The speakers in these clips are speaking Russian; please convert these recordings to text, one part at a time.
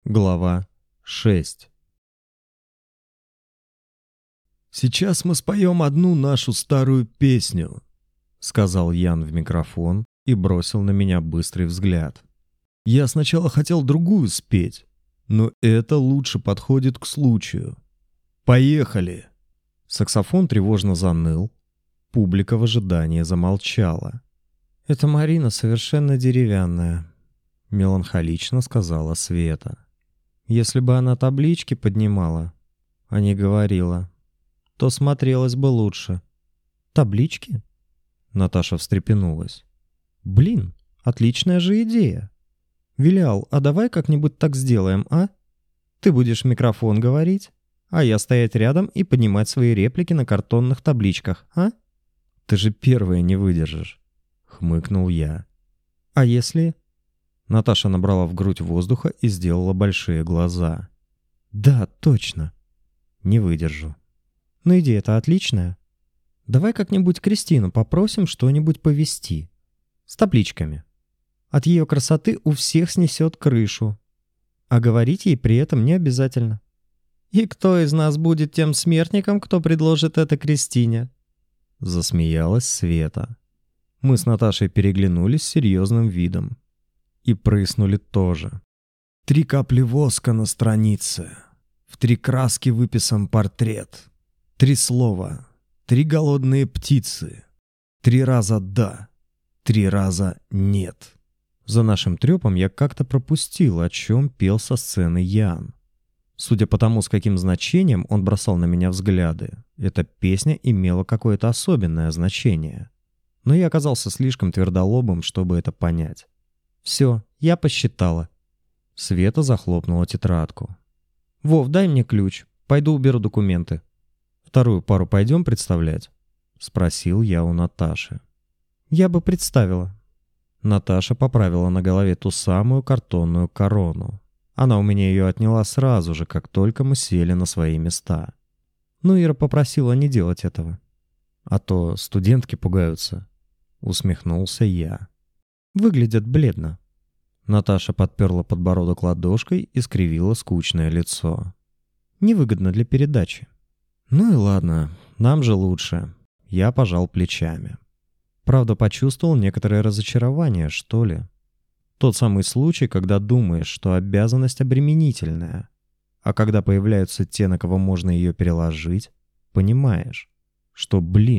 Глава 6. «Сейчас мы споем одну нашу старую песню», — сказал Ян в микрофон и бросил на меня быстрый взгляд. «Я сначала хотел другую спеть, но это лучше подходит к случаю. Поехали!» Саксофон тревожно заныл, публика в ожидании замолчала. «Эта Марина совершенно деревянная», — меланхолично сказала Света. «Если бы она таблички поднимала, а не говорила, то смотрелось бы лучше». «Таблички?» Наташа встрепенулась. «Блин, отличная же идея. Вилял, а давай как-нибудь так сделаем, а? Ты будешь в микрофон говорить, а я стоять рядом и поднимать свои реплики на картонных табличках, а?» «Ты же первая не выдержишь», — хмыкнул я. «А если...» Наташа набрала в грудь воздуха и сделала большие глаза. «Да, точно. Не выдержу. Но идея-то отличная. Давай как-нибудь Кристину попросим что-нибудь повести. С табличками. От ее красоты у всех снесет крышу. А говорить ей при этом не обязательно. И кто из нас будет тем смертником, кто предложит это Кристине?» Засмеялась Света. Мы с Наташей переглянулись с серьезным видом. И прыснули тоже. 3 капли воска на странице. В 3 краски выписан портрет. 3 слова. 3 голодные птицы. 3 раза «да». 3 раза «нет». За нашим трёпом я как-то пропустил, о чем пел со сцены Ян. Судя по тому, с каким значением он бросал на меня взгляды, эта песня имела какое-то особенное значение. Но я оказался слишком твердолобым, чтобы это понять. «Все, я посчитала». Света захлопнула тетрадку. «Вов, дай мне ключ. Пойду уберу документы». «Вторую пару пойдем представлять?» — спросил я у Наташи. «Я бы представила». Наташа поправила на голове ту самую картонную корону. Она у меня ее отняла сразу же, как только мы сели на свои места. Но Ира попросила не делать этого. «А то студентки пугаются», — усмехнулся я. «Выглядят бледно». Наташа подперла подбородок ладошкой и скривила скучное лицо. «Невыгодно для передачи». «Ну и ладно, нам же лучше». Я пожал плечами. Правда, почувствовал некоторое разочарование, что ли. Тот самый случай, когда думаешь, что обязанность обременительная, а когда появляются те, на кого можно ее переложить, понимаешь, что,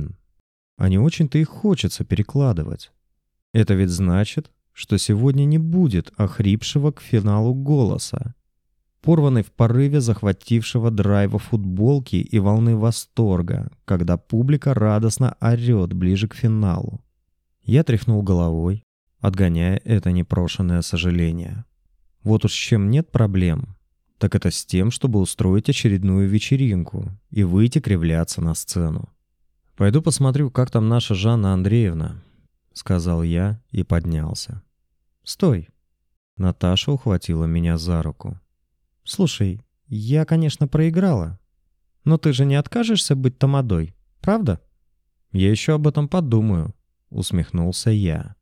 а не очень-то и хочется перекладывать. Это ведь значит, что сегодня не будет охрипшего к финалу голоса, порванной в порыве захватившего драйва футболки и волны восторга, когда публика радостно орёт ближе к финалу. Я тряхнул головой, отгоняя это непрошенное сожаление. Вот уж с чем нет проблем, так это с тем, чтобы устроить очередную вечеринку и выйти кривляться на сцену. «Пойду посмотрю, как там наша Жанна Андреевна», — сказал я и поднялся. «Стой!» Наташа ухватила меня за руку. «Слушай, я, конечно, проиграла, но ты же не откажешься быть тамадой, правда?» «Я еще об этом подумаю», — усмехнулся я.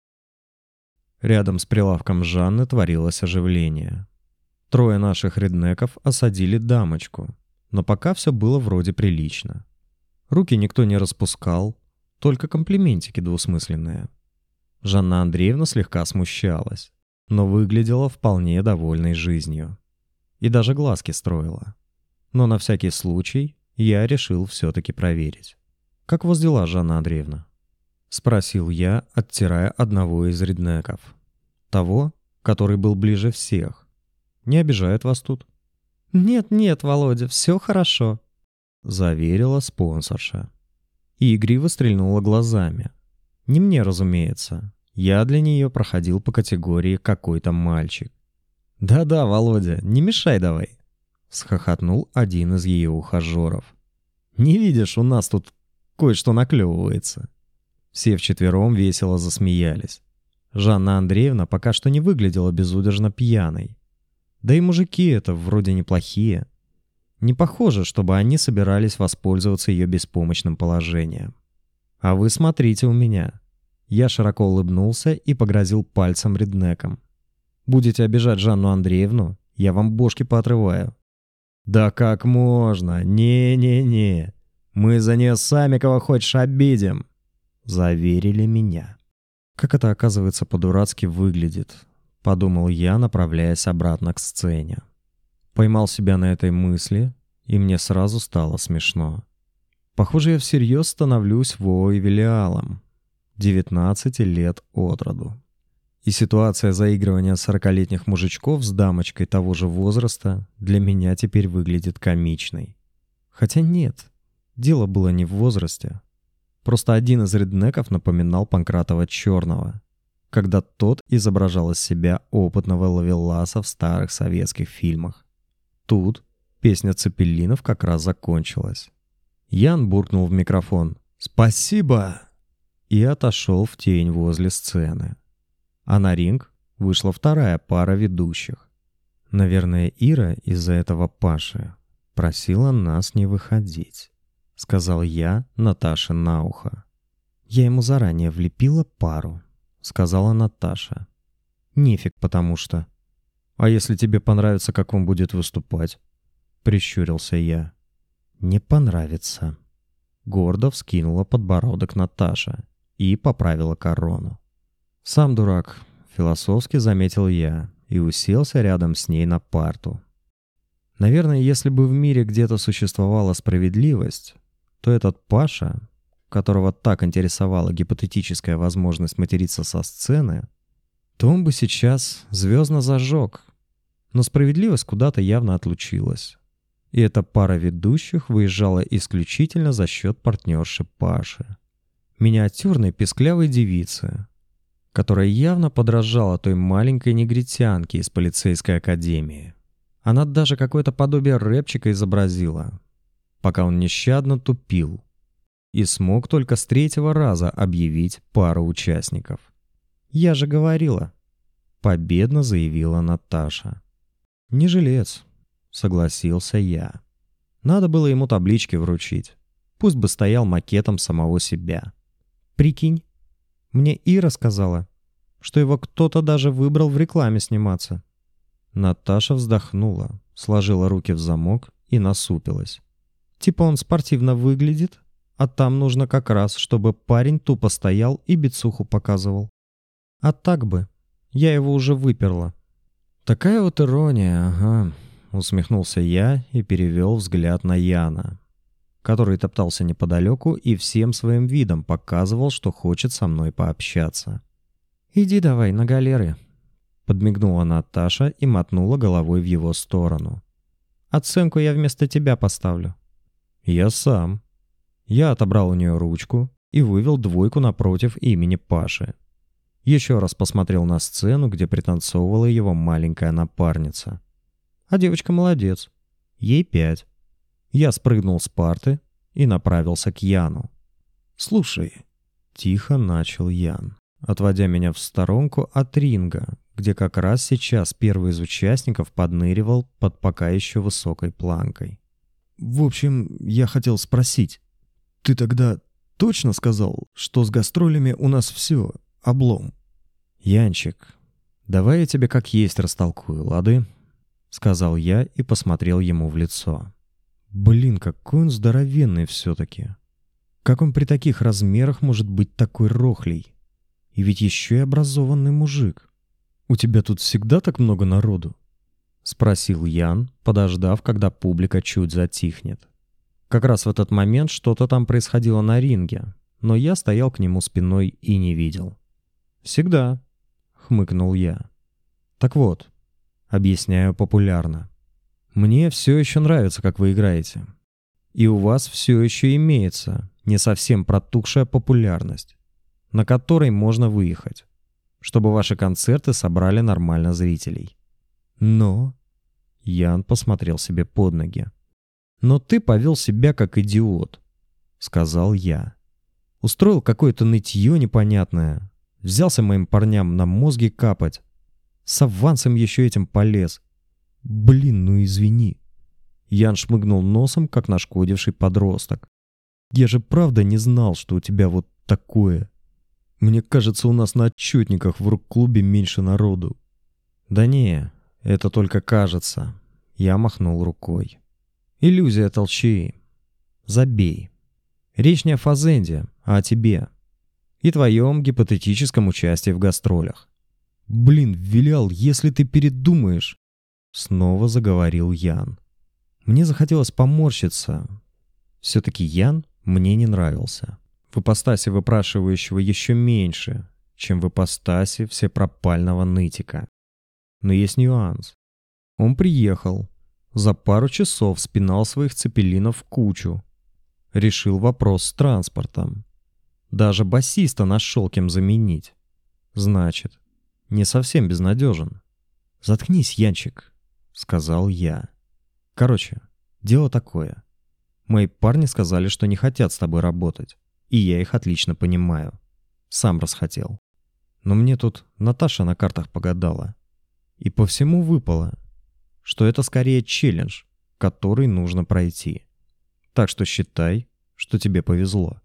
Рядом с прилавком Жанны творилось оживление. 3 наших реднеков осадили дамочку, но пока все было вроде прилично. Руки никто не распускал, только комплиментики двусмысленные. Жанна Андреевна слегка смущалась, но выглядела вполне довольной жизнью. И даже глазки строила. Но на всякий случай я решил все-таки проверить. «Как у вас дела, Жанна Андреевна?» — спросил я, оттирая одного из реднеков. Того, который был ближе всех. «Не обижает вас тут?» «Нет-нет, Володя, все хорошо», — заверила спонсорша. И игриво стрельнула глазами. Не мне, разумеется. Я для нее проходил по категории «какой-то мальчик». «Да-да, Володя, не мешай давай», — схохотнул один из ее ухажеров. «Не видишь, у нас тут кое-что наклевывается». Все вчетвером весело засмеялись. Жанна Андреевна пока что не выглядела безудержно пьяной. Да и мужики это вроде неплохие. Не похоже, чтобы они собирались воспользоваться ее беспомощным положением. «А вы смотрите у меня». Я широко улыбнулся и погрозил пальцем реднекам. «Будете обижать Жанну Андреевну, я вам бошки поотрываю». «Да как можно? Не-не-не. Мы за нее сами кого хочешь обидим», — заверили меня. «Как это, оказывается, по-дурацки выглядит», — подумал я, направляясь обратно к сцене. Поймал себя на этой мысли, и мне сразу стало смешно. Похоже, я всерьез становлюсь воевелиалом, 19 лет от роду. И ситуация заигрывания 40-летних мужичков с дамочкой того же возраста для меня теперь выглядит комичной. Хотя нет, дело было не в возрасте. Просто один из реднеков напоминал Панкратова Черного, когда тот изображал из себя опытного ловеласа в старых советских фильмах. Тут песня Цепелинов как раз закончилась. Ян буркнул в микрофон «Спасибо!» и отошел в тень возле сцены. А на ринг вышла вторая пара ведущих. Наверное, Ира из-за этого Паши просила нас не выходить, сказал я Наташе на ухо. Я ему заранее влепила пару, сказала Наташа. Нефиг, потому что. А если тебе понравится, как он будет выступать? Прищурился я. Не понравится. Гордо вскинула подбородок Наташа и поправила корону. Сам дурак, философски заметил я и уселся рядом с ней на парту. Наверное, если бы в мире где-то существовала справедливость, то этот Паша, которого так интересовала гипотетическая возможность материться со сцены, то он бы сейчас звездно зажег. Но справедливость куда-то явно отлучилась. И эта пара ведущих выезжала исключительно за счет партнерши Паши. Миниатюрной песклявой девицы, которая явно подражала той маленькой негритянке из полицейской академии. Она даже какое-то подобие рэпчика изобразила, пока он нещадно тупил, и смог только с третьего раза объявить пару участников. «Я же говорила», — победно заявила Наташа. «Не жилец», — согласился я. «Надо было ему таблички вручить. Пусть бы стоял макетом самого себя. Прикинь, мне Ира сказала, что его кто-то даже выбрал в рекламе сниматься». Наташа вздохнула, сложила руки в замок и насупилась. «Типа он спортивно выглядит, а там нужно как раз, чтобы парень тупо стоял и бицуху показывал. А так бы, я его уже выперла». «Такая вот ирония, ага», — усмехнулся я и перевел взгляд на Яна, который топтался неподалеку и всем своим видом показывал, что хочет со мной пообщаться. «Иди давай на галеры», — подмигнула Наташа и мотнула головой в его сторону. «Оценку я вместо тебя поставлю». «Я сам». Я отобрал у нее ручку и вывел 2 напротив имени Паши. Еще раз посмотрел на сцену, где пританцовывала его маленькая напарница. А девочка молодец. Ей 5. Я спрыгнул с парты и направился к Яну. «Слушай», — тихо начал Ян, отводя меня в сторонку от ринга, где как раз сейчас первый из участников подныривал под пока еще высокой планкой. «В общем, я хотел спросить, ты тогда точно сказал, что с гастролями у нас все, облом?» «Янчик, давай я тебе как есть растолкую, лады?» — сказал я и посмотрел ему в лицо. «Блин, какой он здоровенный все-таки. Как он при таких размерах может быть такой рохлей? И ведь еще и образованный мужик. У тебя тут всегда так много народу?» — спросил Ян, подождав, когда публика чуть затихнет. Как раз в этот момент что-то там происходило на ринге, но я стоял к нему спиной и не видел. «Всегда», — хмыкнул я. «Так вот, объясняю популярно. Мне все еще нравится, как вы играете. И у вас все еще имеется не совсем протухшая популярность, на которой можно выехать, чтобы ваши концерты собрали нормально зрителей. Но...» Ян посмотрел себе под ноги. «Но ты повел себя как идиот», — сказал я. «Устроил какое-то нытье непонятное. Взялся моим парням на мозги капать. С авансом еще этим полез. Блин, ну извини». Ян шмыгнул носом, как нашкодивший подросток. «Я же правда не знал, что у тебя вот такое. Мне кажется, у нас на отчетниках в рок-клубе меньше народу». «Да не, Это только кажется. Я махнул рукой. Иллюзия толчии. Забей. Речь не о Фазенде, а о тебе. И твоем гипотетическом участии в гастролях. Блин, Вилял, если ты передумаешь... Снова заговорил Ян. Мне захотелось поморщиться. Все-таки Ян мне не нравился. В ипостаси выпрашивающего еще меньше, чем в ипостаси всепропального нытика. Но есть нюанс. Он приехал, за пару часов спинал своих цепелинов в кучу, решил вопрос с транспортом. Даже басиста нашел кем заменить. Значит, не совсем безнадежен. «Заткнись, Янчик», — сказал я. «Короче, дело такое. Мои парни сказали, что не хотят с тобой работать, и я их отлично понимаю. Сам расхотел. Но мне тут Наташа на картах погадала. И по всему выпало, что это скорее челлендж, который нужно пройти. Так что считай, что тебе повезло».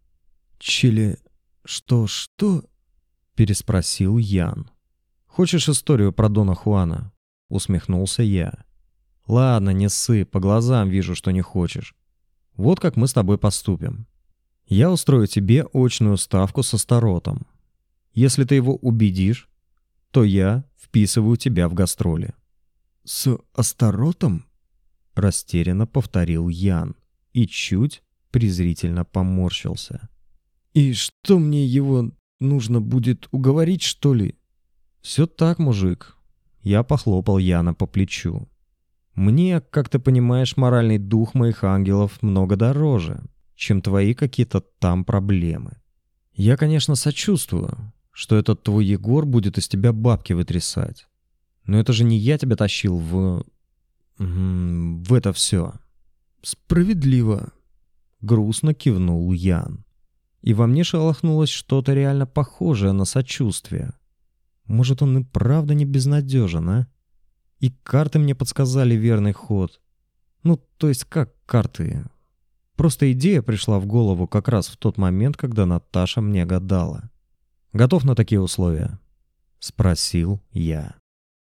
Что?» — переспросил Ян. «Хочешь историю про Дона Хуана?» — усмехнулся я. «Ладно, не ссы, по глазам вижу, что не хочешь. Вот как мы с тобой поступим. Я устрою тебе очную ставку с Астаротом. Если ты его убедишь, то я вписываю тебя в гастроли». «С Астаротом?» — растерянно повторил Ян и чуть презрительно поморщился. «И что, мне его нужно будет уговорить, что ли?» «Все так, мужик». Я похлопал Яна по плечу. «Мне, как ты понимаешь, моральный дух моих ангелов много дороже, чем твои какие-то там проблемы. Я, конечно, сочувствую, что этот твой Егор будет из тебя бабки вытрясать. Но это же не я тебя тащил в это все». «Справедливо», — грустно кивнул Ян. И во мне шелохнулось что-то реально похожее на сочувствие. Может, он и правда не безнадежен, а? И карты мне подсказали верный ход. Ну, то есть как карты? Просто идея пришла в голову как раз в тот момент, когда Наташа мне гадала. «Готов на такие условия?» — спросил я.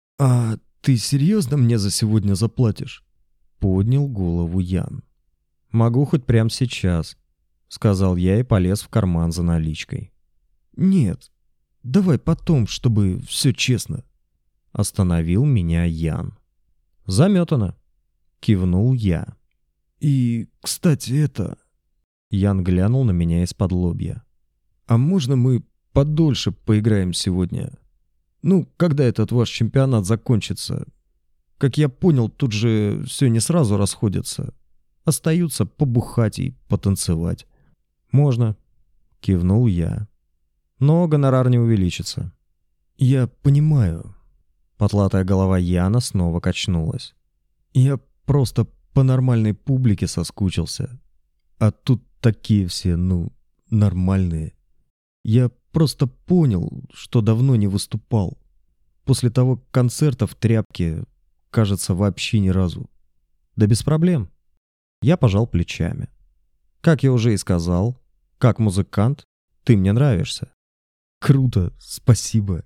«А ты серьезно мне за сегодня заплатишь?» — поднял голову Ян. «Могу хоть прямо сейчас», — сказал я и полез в карман за наличкой. «Нет, давай потом, чтобы все честно», — остановил меня Ян. «Заметано», — кивнул я. «И, кстати, это...» Ян глянул на меня из-под лобья. «А можно мы подольше поиграем сегодня? Ну, когда этот ваш чемпионат закончится? Как я понял, тут же все не сразу расходятся. Остаются побухать и потанцевать». «Можно», — кивнул я. «Но гонорар не увеличится». «Я понимаю». Потлатая голова Яна снова качнулась. «Я просто по нормальной публике соскучился. А тут такие все, нормальные. Я просто понял, что давно не выступал. После того концерта в тряпке, кажется, вообще ни разу». «Да без проблем». Я пожал плечами. «Как я уже и сказал, как музыкант, ты мне нравишься». «Круто, спасибо».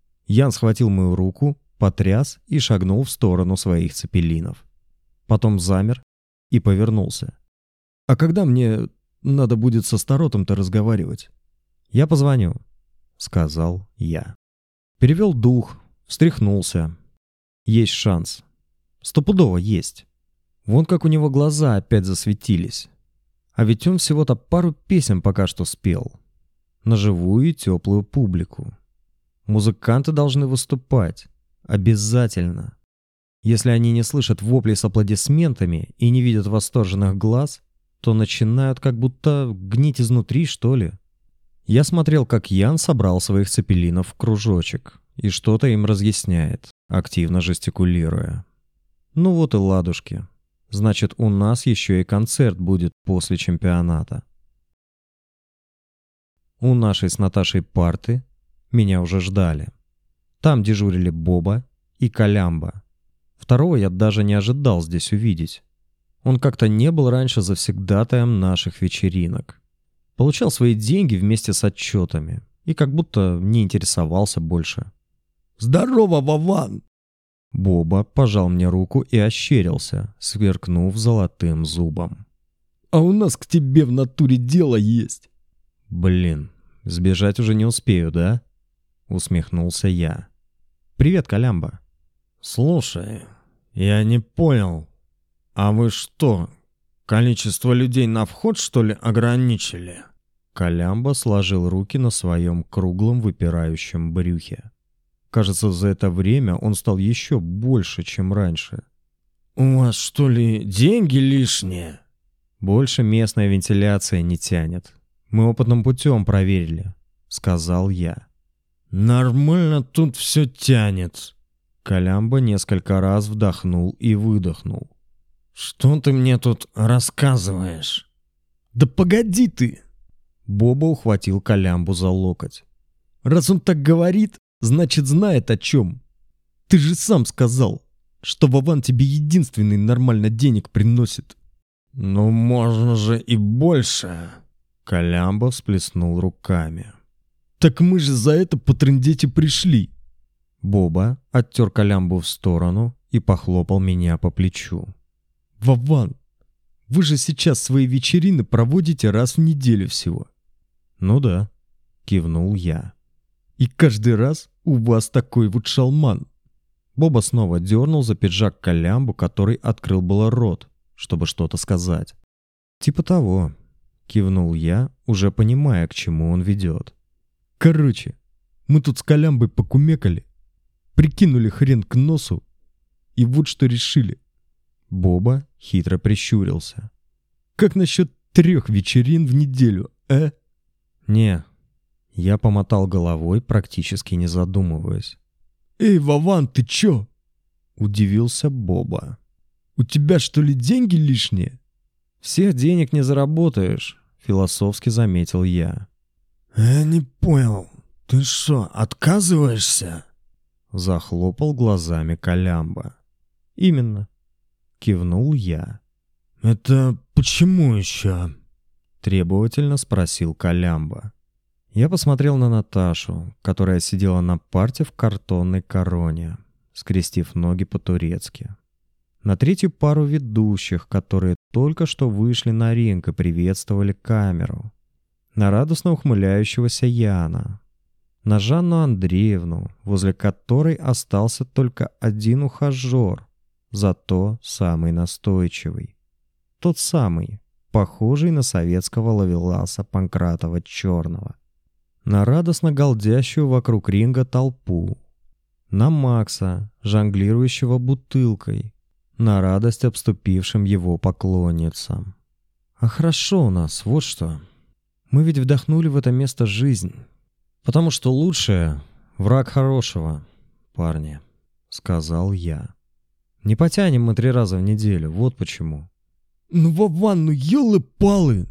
Ян схватил мою руку, потряс и шагнул в сторону своих цепелинов. Потом замер и повернулся. «А когда мне надо будет со Старотом-то разговаривать?» «Я позвоню», — сказал я. Перевел дух, встряхнулся. Есть шанс. Стопудово есть. Вон как у него глаза опять засветились. А ведь он всего-то пару песен пока что спел. На живую и теплую публику. Музыканты должны выступать. Обязательно. Если они не слышат вопли с аплодисментами и не видят восторженных глаз, то начинают как будто гнить изнутри, что ли. Я смотрел, как Ян собрал своих цепелинов в кружочек и что-то им разъясняет, активно жестикулируя. Ну вот и ладушки. Значит, у нас еще и концерт будет после чемпионата. У нашей с Наташей парты меня уже ждали. Там дежурили Боба и Колямба. Второго я даже не ожидал здесь увидеть. Он как-то не был раньше завсегдатаем наших вечеринок. Получал свои деньги вместе с отчетами и как будто не интересовался больше. «Здорово, Вован!» Боба пожал мне руку и ощерился, сверкнув золотым зубом. «А у нас к тебе в натуре дело есть!» «Блин, сбежать уже не успею, да?» — усмехнулся я. «Привет, Колямба». «Слушай, я не понял, а вы что, количество людей на вход, что ли, ограничили?» Колямба сложил руки на своем круглом выпирающем брюхе. Кажется, за это время он стал еще больше, чем раньше. «У вас, что ли, деньги лишние?» «Больше местная вентиляция не тянет. Мы опытным путем проверили», — сказал я. «Нормально тут все тянет». Колямба несколько раз вдохнул и выдохнул. «Что ты мне тут рассказываешь?» «Да погоди ты!» Боба ухватил Колямбу за локоть. «Раз он так говорит, значит знает о чем. Ты же сам сказал, что Вован тебе единственный нормально денег приносит». «Ну, можно же и больше!» Колямба всплеснул руками. «Так мы же за это потрындеть и пришли!» Боба оттер Колямбу в сторону и похлопал меня по плечу. «Вован, вы же сейчас свои вечерины проводите раз в неделю всего». «Ну да», — кивнул я. «И каждый раз у вас такой вот шалман». Боба снова дернул за пиджак Колямбу, который открыл было рот, чтобы что-то сказать. «Типа того», — кивнул я, уже понимая, к чему он ведет. «Короче, мы тут с Колямбой покумекали, прикинули хрен к носу, и вот что решили». Боба хитро прищурился. «Как насчет 3 вечерин в неделю, а?» «Не». Я помотал головой, практически не задумываясь. «Эй, Вован, ты чё?» — удивился Боба. «У тебя, что ли, деньги лишние?» «Всех денег не заработаешь», — философски заметил я. «Я не понял, ты что, отказываешься?» Захлопал глазами Колямба. «Именно», — кивнул я. «Это почему еще?» — требовательно спросил Колямба. Я посмотрел на Наташу, которая сидела на парте в картонной короне, скрестив ноги по-турецки. На третью пару ведущих, которые только что вышли на ринг и приветствовали камеру. На радостно ухмыляющегося Яна. На Жанну Андреевну, возле которой остался только один ухажер, зато самый настойчивый. Тот самый, похожий на советского ловеласа Панкратова-Черного. На радостно галдящую вокруг ринга толпу. На Макса, жонглирующего бутылкой. На радость обступившим его поклонницам. А хорошо у нас, вот что. Мы ведь вдохнули в это место жизнь. Потому что лучшее — враг хорошего, парни, — сказал я. Не потянем мы 3 раза в неделю, вот почему. «Ну, Вован, ну ёлы-палы!»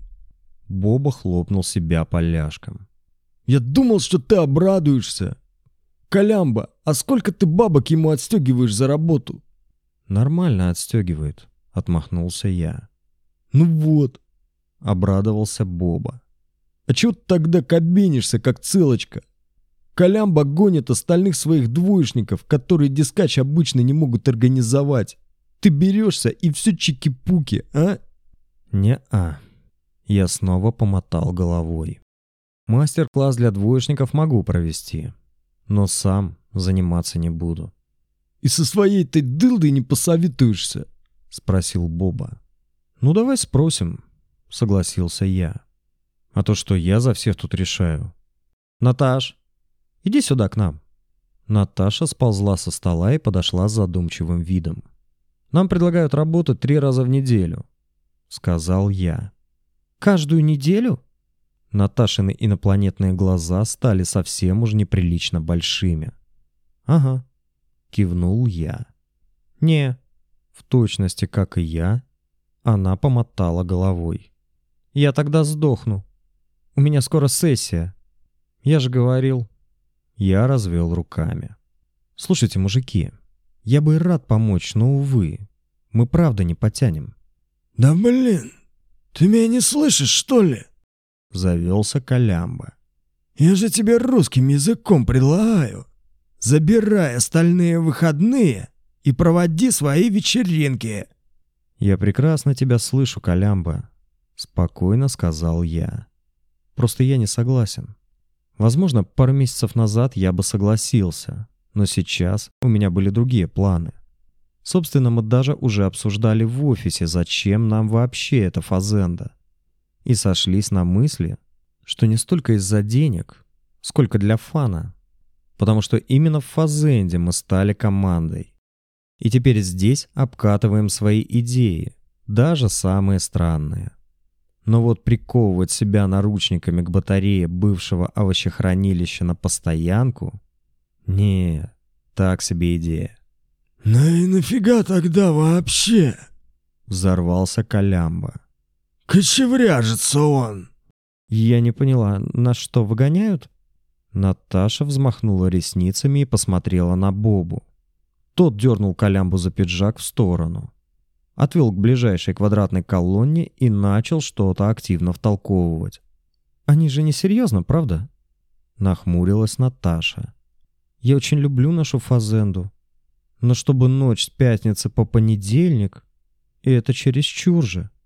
Боба хлопнул себя по ляжкам. «Я думал, что ты обрадуешься. Колямба, а сколько ты бабок ему отстегиваешь за работу?» «Нормально отстегивает», — отмахнулся я. «Ну вот», — обрадовался Боба. «А чего ты тогда кабенишься, как целочка? Колямба гонит остальных своих двоечников, которые дискач обычно не могут организовать. Ты берешься и все чики-пуки, а?» «Не-а». Я снова помотал головой. Мастер-класс для двоечников могу провести, но сам заниматься не буду. «И со своей-то дылдой не посоветуешься?» — спросил Боба. «Ну давай спросим», — согласился я. «А то что я за всех тут решаю?» «Наташ, иди сюда к нам». Наташа сползла со стола и подошла с задумчивым видом. «Нам предлагают работать 3 раза в неделю», — сказал я. «Каждую неделю?» Наташины инопланетные глаза стали совсем уж неприлично большими. «Ага», — кивнул я. «Не», в точности, как и я, она помотала головой. «Я тогда сдохну. У меня скоро сессия. Я же говорил». Я развел руками. «Слушайте, мужики, я бы и рад помочь, но, увы, мы правда не потянем». «Да блин, ты меня не слышишь, что ли?» — завелся Колямба. «Я же тебе русским языком предлагаю. Забирай остальные выходные и проводи свои вечеринки». «Я прекрасно тебя слышу, Колямба», — спокойно сказал я. «Просто я не согласен. Возможно, пару месяцев назад я бы согласился, но сейчас у меня были другие планы. Собственно, мы даже уже обсуждали в офисе, зачем нам вообще эта фазенда. И сошлись на мысли, что не столько из-за денег, сколько для фана. Потому что именно в фазенде мы стали командой. И теперь здесь обкатываем свои идеи, даже самые странные. Но вот приковывать себя наручниками к батарее бывшего овощехранилища на постоянку? Не, так себе идея. «Ну и нафига тогда вообще?» — взорвался Колямба. «Кочевряжется он!» Я не поняла, нас что, выгоняют? Наташа взмахнула ресницами и посмотрела на Бобу. Тот дернул Колямбу за пиджак в сторону. Отвел к ближайшей квадратной колонне и начал что-то активно втолковывать. «Они же не серьезно, правда?» Нахмурилась Наташа. «Я очень люблю нашу фазенду. Но чтобы ночь с пятницы по понедельник, это чересчур же».